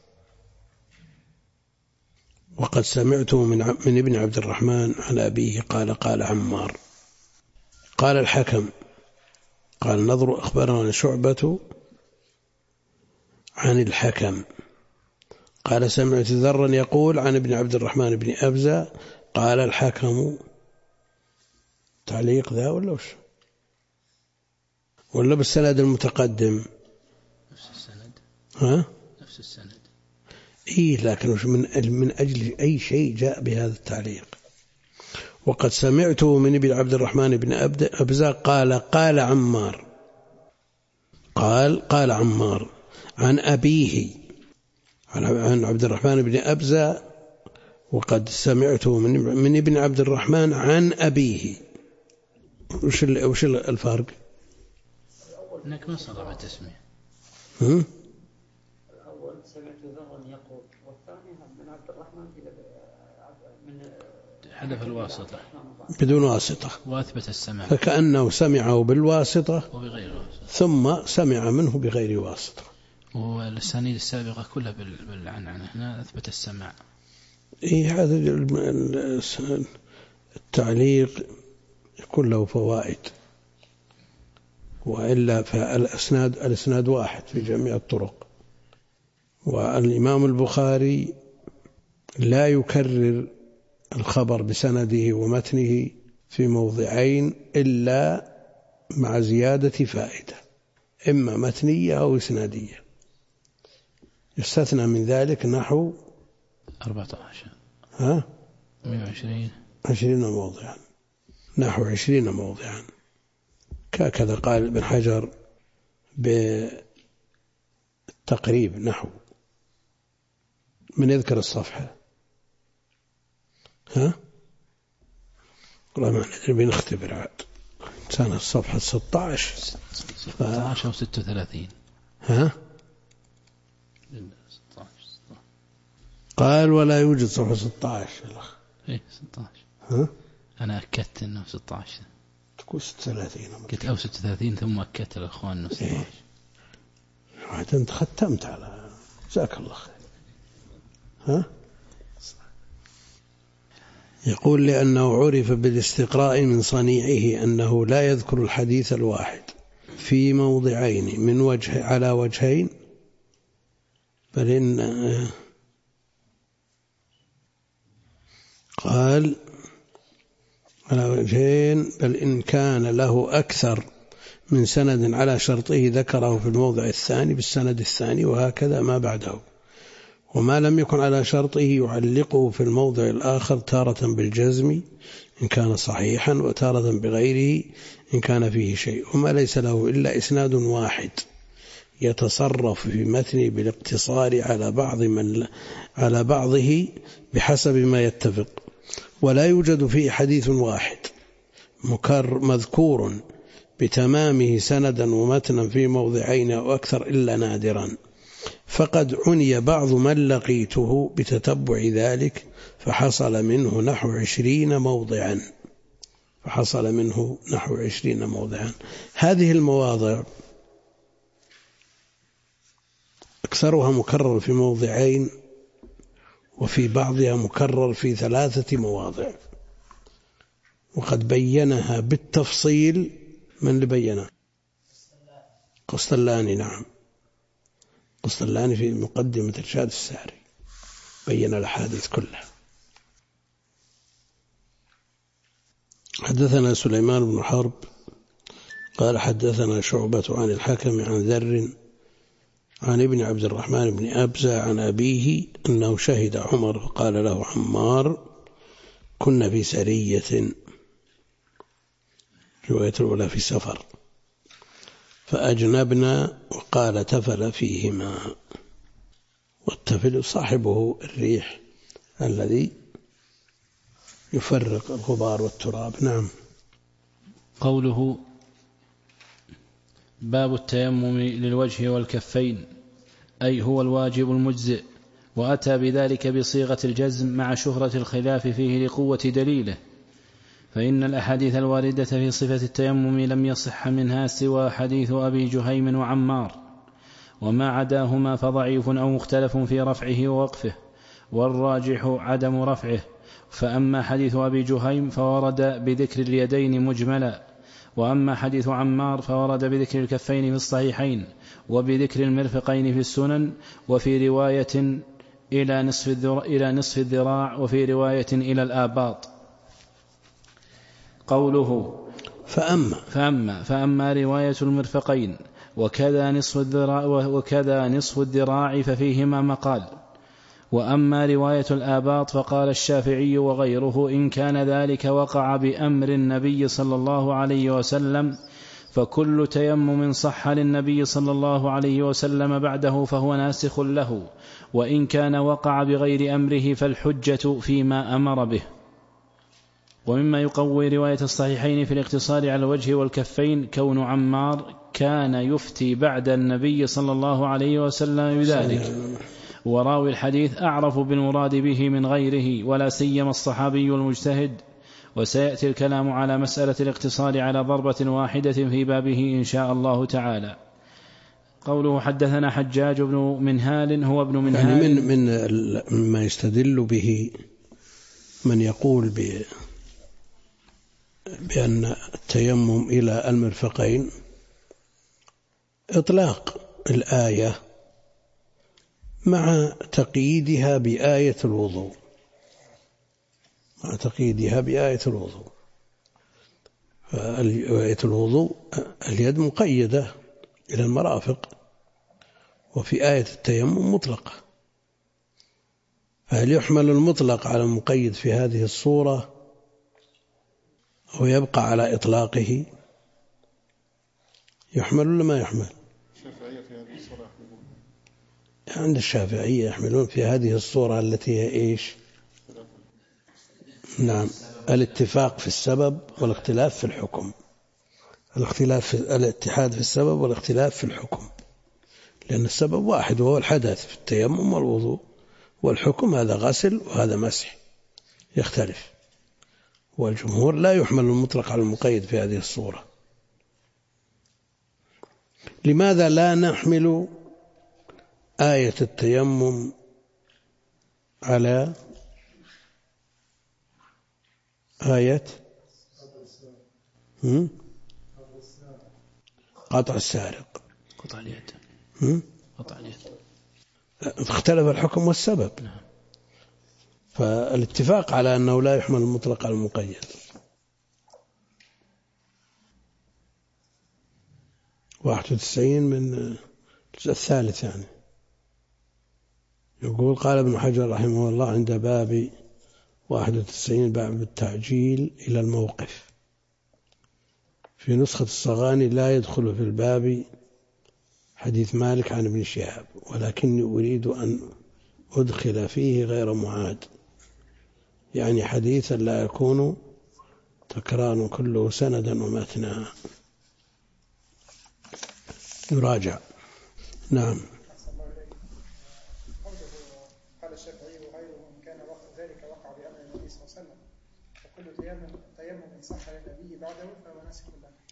S1: وقد سمعته من ابن عبد الرحمن عن أبيه قال قال عمار. قال الحكم قال النضر أخبرنا شعبة عن الحكم قال سمعت ذرا يقول عن ابن عبد الرحمن بن أبزة قال الحكم. تعليق ذا ولا بالسند المتقدم؟
S2: نفس السند. نفس السند.
S1: لكن من أجل أي شيء جاء بهذا التعليق. وقد سمعته من ابن عبد الرحمن بن أبزة قال عمار قال عمار عن أبيه عن عبد الرحمن بن أبزة، وقد سمعته من ابن عبد الرحمن عن أبيه. وش الفرق؟
S2: هناك ما صدر بالتسمية.
S3: الأول سمعت ذرا يقول، والثاني من عبد الرحمن من
S2: حذف الواسطة
S1: بدون واسطة
S2: وأثبت السماع،
S1: فكأنه سمعه بالواسطة
S2: وبغير واسطة
S1: ثم سمع منه بغير واسطة.
S2: والأسانيد السابقة كلها بالعنعنة، هنا أثبت السماع.
S1: هذا التعليق يكون له فوائد، وإلا فالإسناد واحد في جميع الطرق. والإمام البخاري لا يكرر الخبر بسنده ومتنه في موضعين إلا مع زيادة فائدة، إما متنية أو إسنادية. يستثنى من ذلك نحو 20 موضعا، نحو 20 موضعا. كذا قال ابن حجر بالتقريب نحو، من يذكر الصفحة؟ والله ما ندري، بنختبر عاد. كان الصفحة 16
S2: أو 36.
S1: قال ولا يوجد صفحة 16.
S2: 16. أنا أكدت أنه 16.
S1: تقول 36.
S2: قلت أو 36 ثم أكدت الأخوان أنه 16.
S1: عاد أنت ختمت على جزاك الله خير. يقول لأنه عرف بالاستقراء من صنيعه أنه لا يذكر الحديث الواحد في موضعين من وجه على وجهين، بل إن قال على وجهين، بل إن كان له أكثر من سند على شرطه ذكره في الموضع الثاني بالسند الثاني، وهكذا ما بعده. وما لم يكن على شرطه يعلقه في الموضع الآخر تارة بالجزم إن كان صحيحا، وتارة بغيره إن كان فيه شيء. وما ليس له إلا إسناد واحد يتصرف في متنه بالاقتصار على بعضه بحسب ما يتفق، ولا يوجد فيه حديث واحد مذكور بتمامه سندا ومتنا في موضعين أو أكثر إلا نادرا. فقد عني بعض من لقيته بتتبع ذلك فحصل منه نحو 20 موضعا. هذه المواضع أكثرها مكرر في موضعين، وفي بعضها مكرر في 3 مواضع، وقد بينها بالتفصيل من اللي بينها؟ قسطلاني. نعم، قسطلاني في مقدمة إرشاد الساري بين الأحاديث كلها. حدثنا سليمان بن حرب قال حدثنا شعبة عن الحكم عن ذر عن ابن عبد الرحمن بن أبزة عن أبيه أنه شهد عمر فقال له عمار: كنا في سرية، رواية الأولى في سفر، فأجنبنا، وقال: تفل فيهما. والتفل صاحبه الريح الذي يفرق الغبار والتراب. نعم.
S2: قوله: باب التيمم للوجه والكفين، أي هو الواجب المجزئ، وأتى بذلك بصيغة الجزم مع شهرة الخلاف فيه لقوة دليله، فإن الأحاديث الواردة في صفة التيمم لم يصح منها سوى حديث أبي جهيم وعمار، وما عداهما فضعيف أو مختلف في رفعه ووقفه، والراجح عدم رفعه. فأما حديث أبي جهيم فورد بذكر اليدين مجملا، وأما حديث عمار فورد بذكر الكفين في الصحيحين، وبذكر المرفقين في السنن، وفي رواية إلى نصف الذراع، وفي رواية إلى الآباط. قوله: فأما رواية المرفقين وكذا نصف الذراع ففيهما مقال. وأما رواية الآباط فقال الشافعي وغيره: إن كان ذلك وقع بأمر النبي صلى الله عليه وسلم فكل تيمم صح للنبي صلى الله عليه وسلم بعده فهو ناسخ له، وإن كان وقع بغير أمره فالحجة فيما أمر به. ومما يقوي رواية الصحيحين في الاقتصار على الوجه والكفين كون عمار كان يفتي بعد النبي صلى الله عليه وسلم بذلك، وراوي الحديث أعرف بالمراد به من غيره، ولا سيما الصحابي المجتهد. وسيأتي الكلام على مسألة الاقتصار على ضربة واحدة في بابه إن شاء الله تعالى. قوله: حدثنا حجاج بن منهال، هو ابن منهال.
S1: يعني من ما يستدل به من يقول بأن التيمم إلى المرفقين إطلاق الآية مع تقييدها بآية الوضوء، فآية الوضوء اليد مقيدة إلى المرافق، وفي آية التيمم مطلقة، فهل يحمل المطلق على المقيد في هذه الصورة أو يبقى على إطلاقه؟ يحمل ولا ما يحمل؟ عند الشافعية يحملون في هذه الصورة التي هي إيش؟ نعم، الاتفاق في السبب والاختلاف في الحكم، الاتحاد في السبب والاختلاف في الحكم، لأن السبب واحد وهو الحدث في التيمم والوضوء، والحكم هذا غسل وهذا مسح يختلف. والجمهور لا يحمل المطلق على المقيد في هذه الصورة. لماذا لا نحمل آية التيمم على آية قطع السارق؟
S2: قطع اليد.
S1: اختلف الحكم والسبب. فالاتفاق على أنه لا يحمل المطلق على المقيد. واحد 91 من الجزء الثالث يعني. يقول: قال ابن حجر رحمه الله عند باب 91 باب التعجيل إلى الموقف، في نسخة الصغاني لا يدخل في الباب حديث مالك عن ابن شهاب، ولكني أريد أن أدخل فيه غير معاد، يعني حديثا لا يكون تكرار كله سندا ومتنا. يراجع. نعم.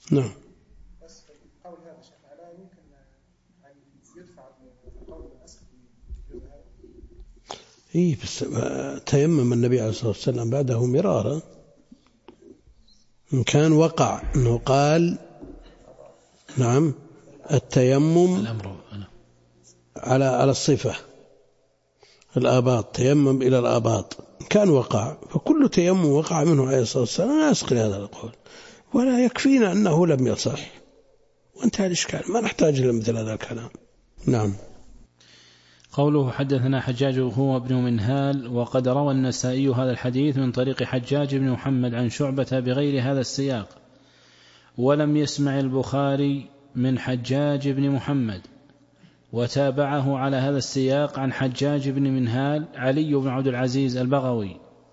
S1: نعم.
S4: بس قول هذا شيخ علاء يمكن أن يدفع قول الأسف في هذا.
S1: إيه بس تيمم النبي عليه الصلاة والسلام بعده مرارا، إن كان وقع أنه قال نعم التيمم على الصفة الآباط، تيمم إلى الآباط، كان وقع فكل تيمم وقع منه عليه الصلاة والسلام ناسخ لهذا القول، ولا يكفينا أنه لم يصح وانتهى الإشكال، ما نحتاج إلى مثل هذا الكلام. نعم.
S2: قوله حدثنا حجاج هو ابن منهال وقد روى النسائي هذا الحديث من طريق حجاج بن محمد عن شعبة بغير هذا السياق، ولم يسمع البخاري من حجاج بن محمد، وتابعه على هذا السياق عن حجاج بن منهال علي بن عبد العزيز البغوي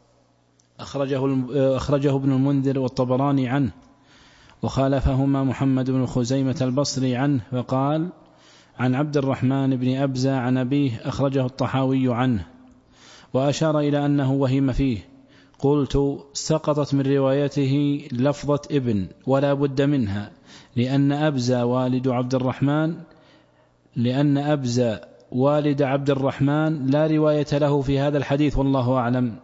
S2: أخرجه ابن المنذر والطبراني عنه، وخالفهما محمد بن خزيمة البصري عنه فقال عن عبد الرحمن بن أبزة عن أبيه أخرجه الطحاوي عنه، وأشار إلى أنه وهم فيه. قلت سقطت من روايته لفظة ابن ولا بد منها، لأن أبزة والد عبد الرحمن لا رواية له في هذا الحديث والله أعلم.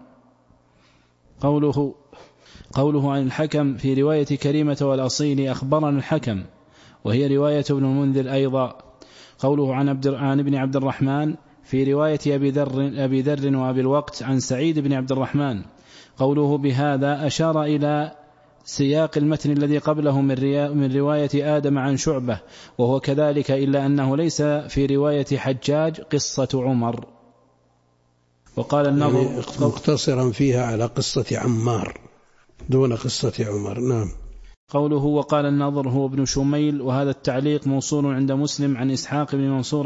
S2: قوله عن الحكم في رواية كريمة والأصيل أخبرنا الحكم، وهي رواية ابن المنذر أيضا. قوله عن ابن عبد الرحمن في رواية أبي ذر وأبي الوقت عن سعيد بن عبد الرحمن. قوله بهذا أشار إلى سياق المتن الذي قبله من رواية آدم عن شعبة، وهو كذلك، إلا أنه ليس في رواية حجاج قصة عمر. وقال النضر
S1: يعني مقتصرا فيها على قصة عمار دون قصة عمر. نعم.
S2: قوله وقال النضر هو ابن شميل، وهذا التعليق موصول عند مسلم عن إسحاق بن منصور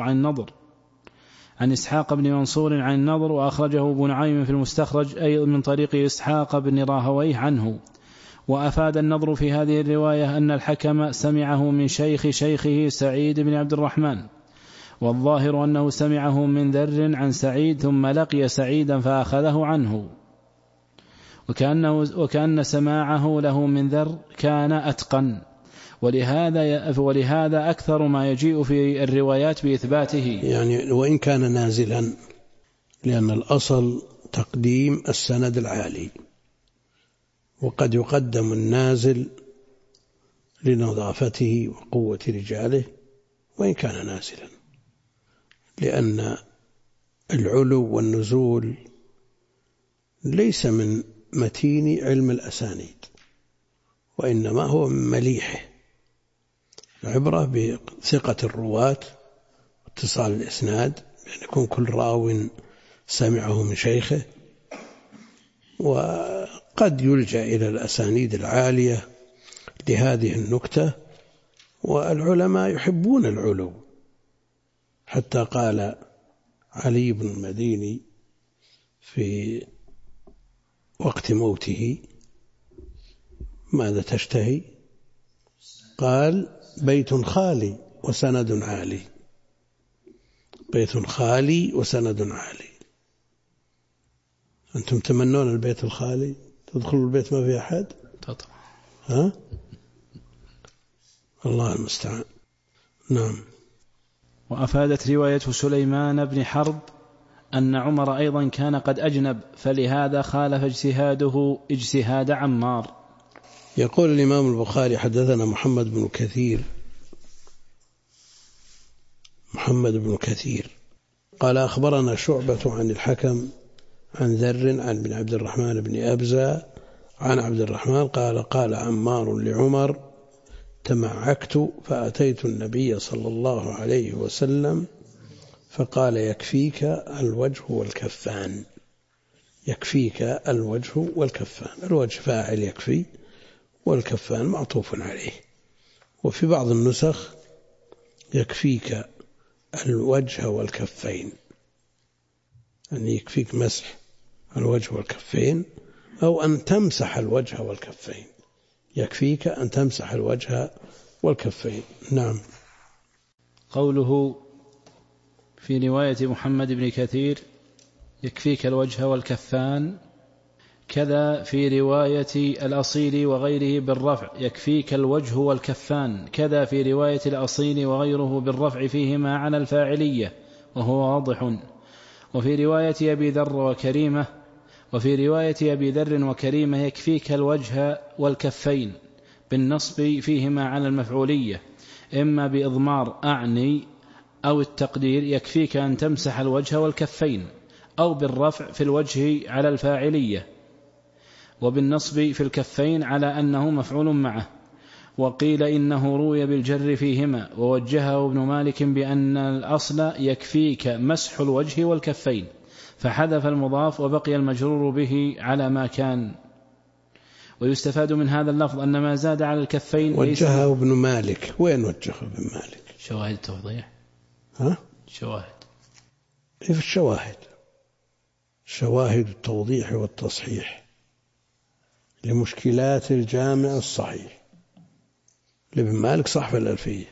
S2: عن النضر، وأخرجه ابن نعيم في المستخرج أيضا من طريق إسحاق بن راهويه عنه. وأفاد النضر في هذه الرواية أن الحكم سمعه من شيخه سعيد بن عبد الرحمن، والظاهر أنه سمعه من ذر عن سعيد ثم لقي سعيدا فأخذه عنه، وكأن سماعه له من ذر كان أتقن، ولهذا أكثر ما يجيء في الروايات بإثباته،
S1: يعني وإن كان نازلا، لأن الأصل تقديم السند العالي، وقد يقدم النازل لنظافته وقوة رجاله وإن كان نازلا، لأن العلو والنزول ليس من متين علم الأسانيد، وإنما هو من مليحه. العبرة بثقة الرواة واتصال الإسناد، يعني يكون كل راو سمعه من شيخه. وقد يلجأ إلى الأسانيد العالية لهذه النكتة، والعلماء يحبون العلو، حتى قال علي بن المديني في وقت موته ماذا تشتهي؟ قال بيت خالي وسند عالي. بيت خالي وسند عالي. أنتم تمنون البيت الخالي؟ تدخلوا البيت ما في أحد؟ ها؟ الله المستعان. نعم.
S2: وأفادت رواية سليمان بن حرب أن عمر أيضا كان قد أجنب، فلهذا خالف اجتهاده اجتهاد عمار.
S1: يقول الإمام البخاري حدثنا محمد بن كثير قال أخبرنا شعبة عن الحكم عن ذر عن بن عبد الرحمن بن أبزة عن عبد الرحمن قال عمار لعمر تمعكت فأتيت النبي صلى الله عليه وسلم فقال يكفيك الوجه والكفان. يكفيك الوجه والكفان، الوجه فاعل يكفي، والكفان معطوف عليه. وفي بعض النسخ يكفيك الوجه والكفين، أن يكفيك مسح الوجه والكفين، أو أن تمسح الوجه والكفين. يكفيك أن تمسح الوجه والكفين. نعم.
S2: قوله في رواية محمد بن كثير يكفيك الوجه والكفان، كذا في رواية الأصيل وغيره بالرفع يكفيك الوجه والكفان. كذا في رواية الأصيل وغيره بالرفع فيهما على الفاعلية وهو واضح. وفي رواية أبي ذر وكريمة يكفيك الوجه والكفين بالنصب فيهما على المفعولية إما بإضمار أعني أو التقدير يكفيك أن تمسح الوجه والكفين، أو بالرفع في الوجه على الفاعلية وبالنصب في الكفين على أنه مفعول معه. وقيل إنه روي بالجر فيهما، ووجهه ابن مالك بأن الأصل يكفيك مسح الوجه والكفين، فحذف المضاف وبقي المجرور به على ما كان. ويستفاد من هذا اللفظ أن ما زاد على الكفين
S1: وجهه ابن مالك. وين وجهه ابن مالك؟
S2: شواهد التوضيح. شواهد
S1: في الشواهد، شواهد التوضيح والتصحيح لمشكلات الجامع الصحيح لابن مالك صاحب الألفية،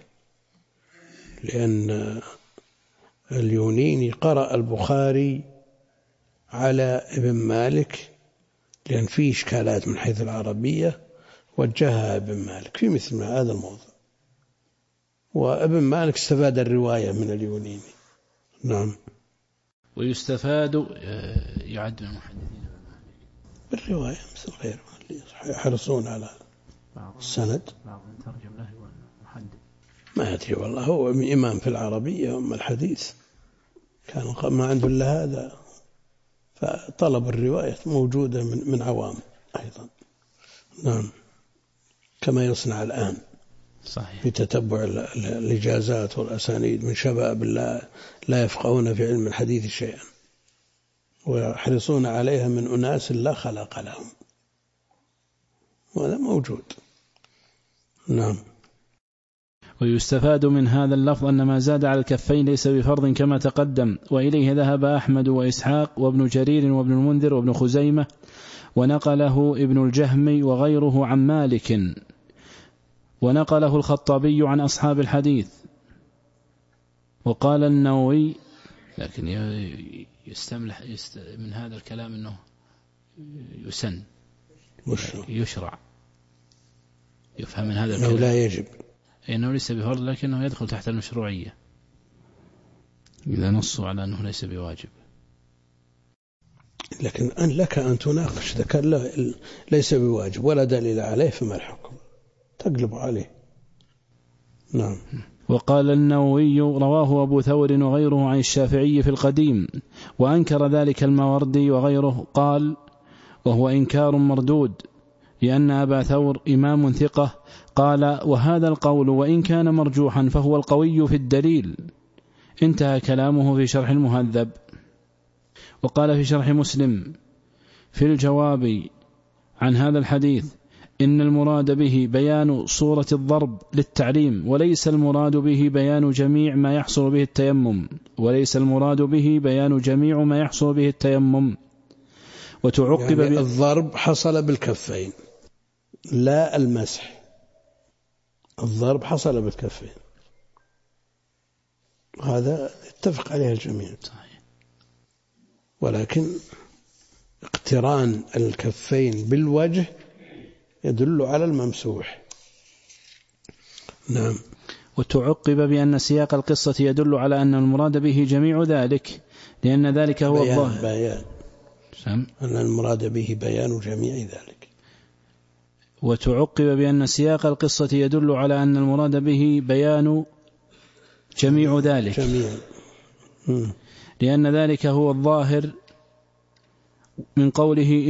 S1: لأن اليونيني قرأ البخاري على ابن مالك لأن فيه إشكالات من حيث العربية، وجهها ابن مالك في مثل هذا الموضوع، وابن مالك استفاد الرواية من اليونيني. نعم.
S2: ويستفاد يعد من المحدثين
S1: بالرواية مثل غيره يحرصون على السند.
S2: ترجم له المحدث
S1: ما أدري والله، هو إمام في العربية أما الحديث كان ما عنده إلا هذا، فطلب الرواية موجودة من عوام أيضا. نعم، كما يصنع الآن
S2: صحيح
S1: في تتبع الإجازات والأسانيد من شباب لا يفقهون في علم الحديث شيئا، ويحرصون عليها من أناس لا خلق لهم، وهذا موجود. نعم.
S2: ويستفاد من هذا اللفظ أن ما زاد على الكفين ليس بفرض كما تقدم، وإليه ذهب أحمد وإسحاق وابن جرير وابن المنذر وابن خزيمة، ونقله ابن الجهمي وغيره عن مالك، ونقله الخطابي عن أصحاب الحديث. وقال النووي، لكن يستملح من هذا الكلام أنه يسن يشرع، يفهم من هذا الكلام
S1: لا يجب،
S2: إنه ليس بفرض لكنه يدخل تحت المشروعية إذا نصوا على أنه ليس بواجب.
S1: لكن لك أن تناقش إذا كان ليس بواجب ولا دليل عليه فما الحكم، تقلب عليه. نعم.
S2: وقال النووي رواه أبو ثور وغيره عن الشافعي في القديم، وأنكر ذلك الماوردي وغيره، قال وهو إنكار مردود لأن أبا ثور إمام ثقة. قال وهذا القول وإن كان مرجوحا فهو القوي في الدليل. انتهى كلامه في شرح المهذب. وقال في شرح مسلم في الجواب عن هذا الحديث إن المراد به بيان صورة الضرب للتعليم، وليس المراد به بيان جميع ما يحصل به التيمم، وليس المراد به بيان جميع ما يحصل به التيمم. وتعقب
S1: يعني الضرب حصل بالكفين لا المسح، الضرب حصل بالكفين، هذا اتفق عليه الجميع. ولكن اقتران الكفين بالوجه يدل على الممسوح. نعم.
S2: وتعقب بأن سياق القصة يدل على أن المراد به جميع ذلك، لأن ذلك هو الظاهر.
S1: بيان. أن المراد به بيان جميع ذلك.
S2: وتعقب بأن سياق القصة يدل على أن المراد به بيان جميع ذلك، لأن ذلك هو الظاهر من قوله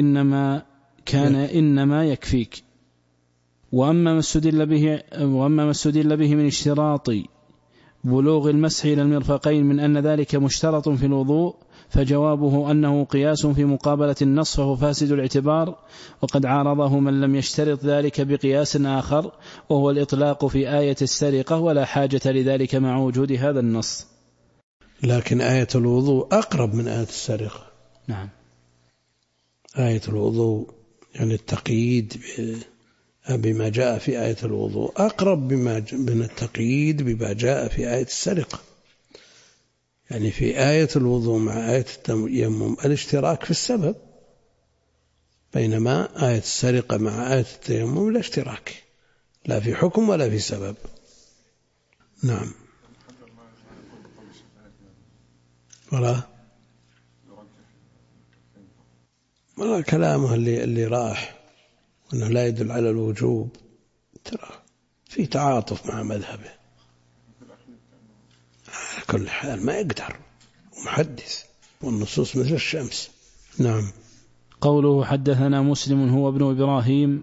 S2: إنما يكفيك. وأما ما استدل به من اشتراط بلوغ المسح إلى المرفقين من أن ذلك مشترط في الوضوء، فجوابه أنه قياس في مقابلة النص فهو فاسد الاعتبار، وقد عارضه من لم يشترط ذلك بقياس آخر وهو الإطلاق في آية السرقة، ولا حاجة لذلك مع وجود هذا النص.
S1: لكن آية الوضوء أقرب من آية السرقة.
S2: نعم.
S1: آية الوضوء يعني التقييد بما جاء في آية الوضوء أقرب من التقييد بما جاء في آية السرقة. يعني في آية الوضوء مع آية التيمم الاشتراك في السبب، بينما آية السرقة مع آية التيمم لا اشتراك لا في حكم ولا في سبب. نعم. ولا كلامه اللي راح وأنه لا يدل على الوجوب، ترى في تعاطف مع مذهبه على كل حال، ما يقدر ومحدث والنصوص مثل الشمس. نعم.
S2: قوله حدثنا مسلم هو ابن إبراهيم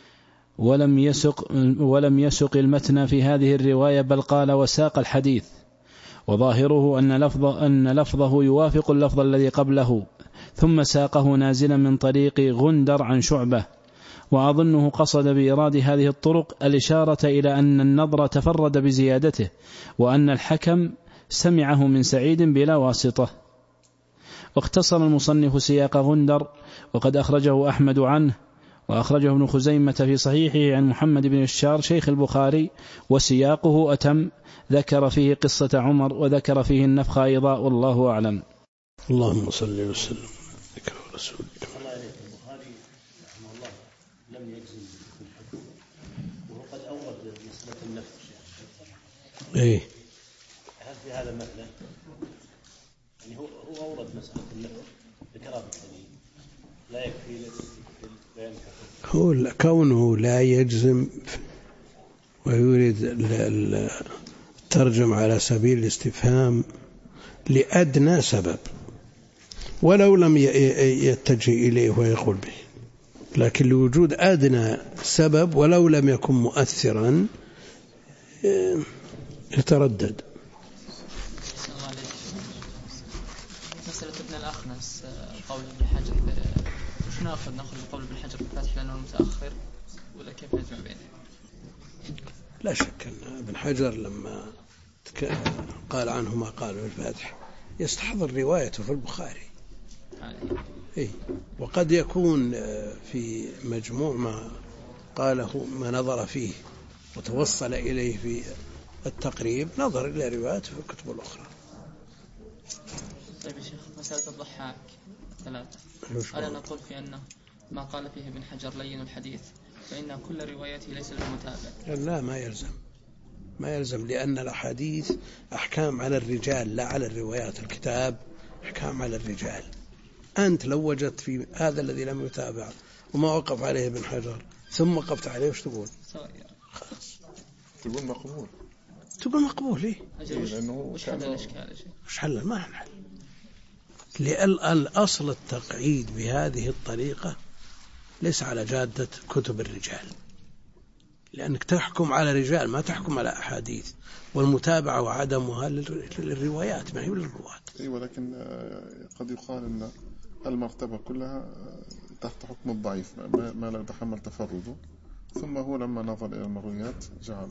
S2: ولم يسق المتن في هذه الرواية، بل قال وساق الحديث، وظاهره أن لفظه يوافق اللفظ الذي قبله، ثم ساقه نازلا من طريق غندر عن شعبة، وأظنه قصد بإيراد هذه الطرق الإشارة إلى أن النضر تفرد بزيادته، وأن الحكم سمعه من سعيد بلا واسطة. واختصر المصنف سياق غندر، وقد أخرجه أحمد عنه، وأخرجه ابن خزيمة في صحيحه عن محمد بن الشار شيخ البخاري، وسياقه أتم، ذكر فيه قصة عمر وذكر فيه النفخ أيضا، والله أعلم.
S1: اللهم صل وسلم على رسولك.
S3: البخاري رحمه الله لم يجزم بالحكم، وهو قد أورد مسألة النفخ.
S1: إيه.
S3: هل في هذا مثلا؟ يعني هو أورد مسألة النفخ بكرامة الدليل، لا يكفي بيان الحكم.
S1: هو كونه لا يجزم ويريد الترجمة على سبيل الاستفهام لأدنى سبب، ولو لم يتجه إليه ويقول به، لكن لوجود أدنى سبب ولو لم يكن مؤثرا يتردد.
S5: مسألة ابن الأخنس قول ابن حجر، وش نأخذ بقول ابن حجر بالفتح لأنه متأخر، ولا كيف نجمع بينه؟
S1: لا شك أن ابن حجر لما قال عنه ما قال في الفتح يستحضر روايته في البخاري. إيه. وقد يكون في مجموع ما قاله ما نظر فيه وتوصل إليه في التقريب نظر إلى روايته في الكتب الأخرى.
S5: طيب يا شيخ، مسألة الضحاك ثلاثة، ألا نقول في أنه ما قال فيه ابن حجر لين الحديث فإن كل روايته ليس له متابع؟
S1: لا، ما يلزم لأن الأحاديث أحكام على الرجال لا على الروايات. الكتاب أحكام على الرجال. أنت لو وجدت في هذا الذي لم يتابع وما وقف عليه ابن حجر ثم وقفت عليه وش تقول؟ خلاص
S6: تقول مقبول.
S1: تقول مقبول. إيه؟
S5: وش حل الإشكال؟
S1: وش حل؟ ما حل. لأن الأصل التقعيد بهذه الطريقة ليس على جادة كتب الرجال، لأنك تحكم على رجال ما تحكم على أحاديث، والمتابعة وعدمها للروايات ما هي للرواة.
S6: ولكن قد يقال أن المرتبة كلها تحت حكم الضعيف ما لا يتحمل تفرده، ثم هو لما نظر إلى المرويات جعل.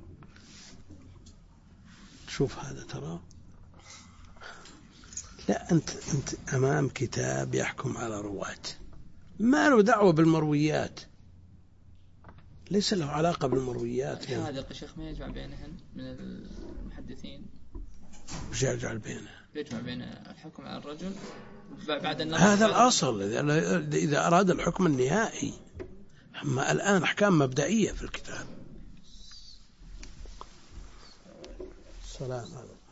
S1: شوف هذا ترى، لا أنت أمام كتاب يحكم على رواة ما له دعوة بالمرويات، ليس له علاقة بالمرويات.
S5: هذا الشيخ ما يجمع بينهن من المحدثين؟
S1: وش يجعل بينها؟
S5: يجمع بين الحكم على الرجل بعد النظر.
S1: هذا الأصل إذا أراد الحكم النهائي. أما الآن أحكام مبدئية في الكتاب. السلام عليكم.